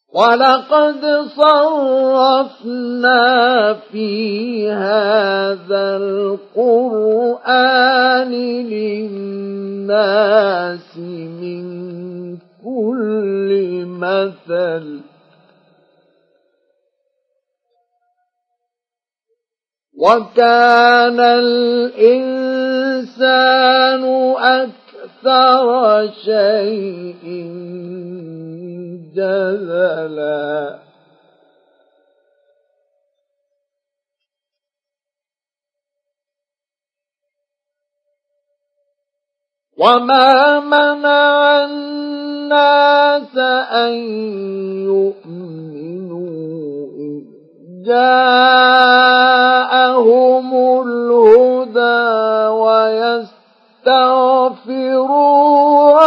وَلَقَدْ صَرَّفْنَا فِي هَذَا الْقُرْآنِ لِلنَّاسِ مِنْ كُلِّ مَثَلٍ وَكَانَ الْإِنسَانُ أَكْثَرَ شَيْءٍ جَدَلًا وَمَا مَنَعَ النَّاسَ أَن يُؤْمِنُوا إِذْ جَاءَهُمُ الْهُدَى وَيَسْتَغْفِرُوا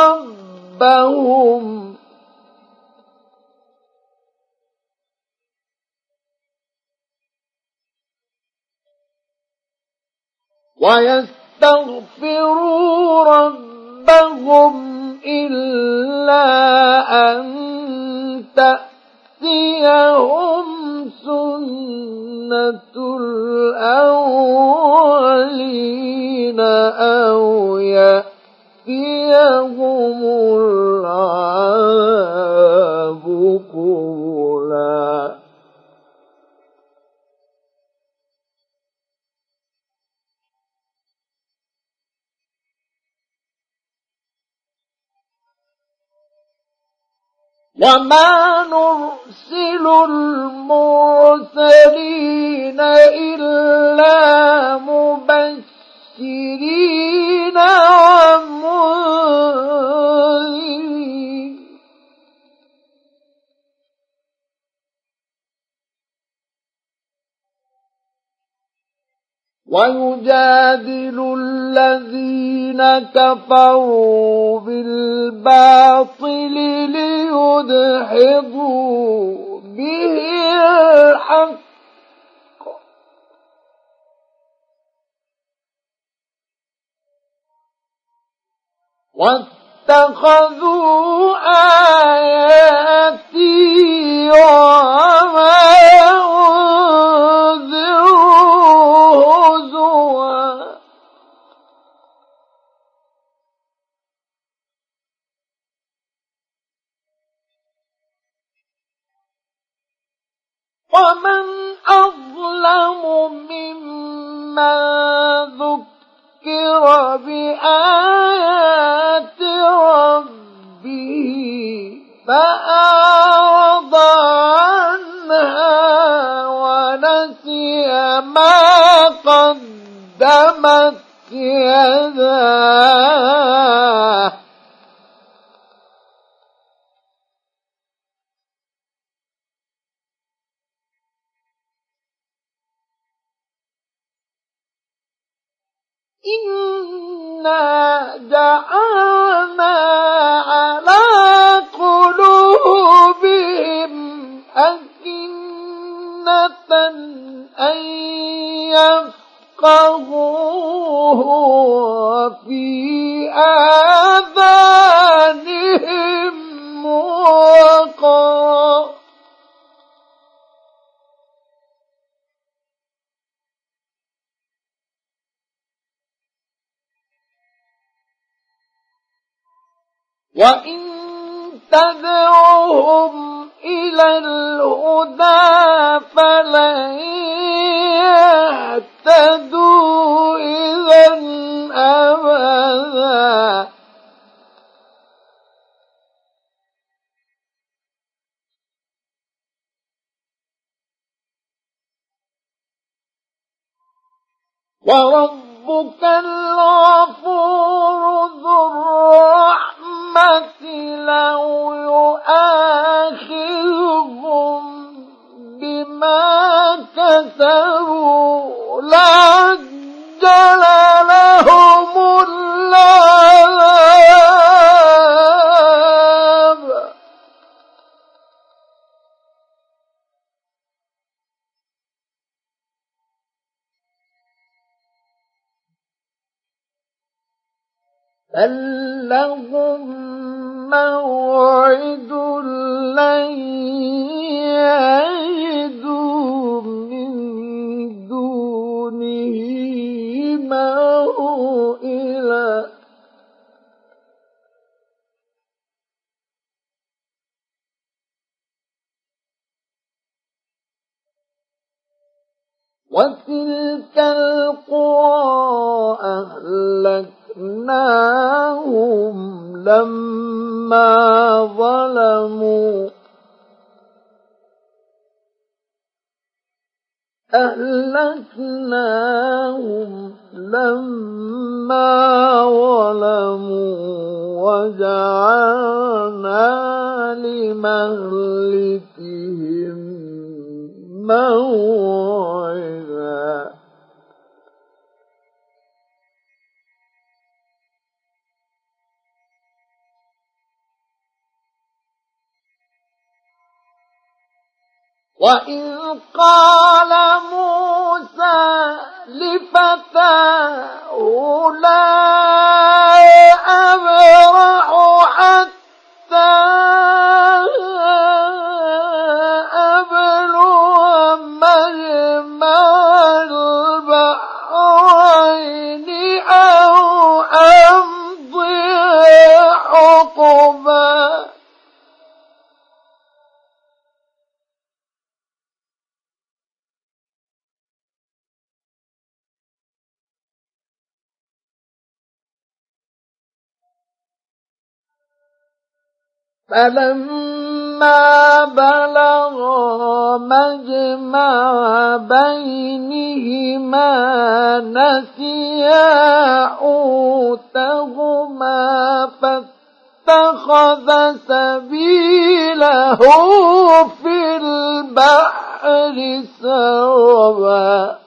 رَبَّهُمْ إِلَّا أَن تَأْتِيَهُمْ سُنَّةُ الْأَوَّلِينَ أَوْ يَأْتِيَهُمُ الْعَذَابُ قُبُلًا وَمَا نُرْسِلُ الْمُرْسَلِينَ إِلَّا مُبَشِّرِينَ وَمُنذِرِينَ وَيُجَادِلُ الَّذِينَ كَفَرُوا بِالْبَاطِلِ لِيُدْحِضُوا بِهِ الْحَقَّ وَاتَّخَذُوا آيَاتِي وَمَا وَمَنْ أَظْلَمُ مِمَّنْ ذُكِّرَ بِآيَاتِ رَبِّهِ فَأَعْرَضَ عَنْهَا وَنَسِيَ مَا قَدَّمَتْ يَدَاهُ إِنَّا جَعَلْنَا عَلَى قُلُوبِهِمْ أَكِنَّةً أَن يَفْقَهُوهُ وَفِي آذَانِهِمْ وَقْرًا وَإِن تَدْعُهُمْ إِلَى الْهُدَى فَلَن يَهْتَدُوا إِذًا أَبَدًا وَرَبُّكَ الْغَفُورُ ذُو الرَّحْمَةِ لَوْ يُؤَاخِذُهُم بِمَا كَسَبُوا لَعَجَّلَ لَهُمُ الْعَذَابَ بَل لَّهُم مَّوْعِدٌ لَّن وتلك القرى أهلكناهم لما ظلموا وجعلنا لمهلكهم موعدا وإذ قال موسى لفتاه لا أبرح حتى أبلغ مجمع البحرين أو أمضي حقبا فلما بلغا مجمع بينهما نسيا حوتهما فاتخذ سبيله في البحر سربا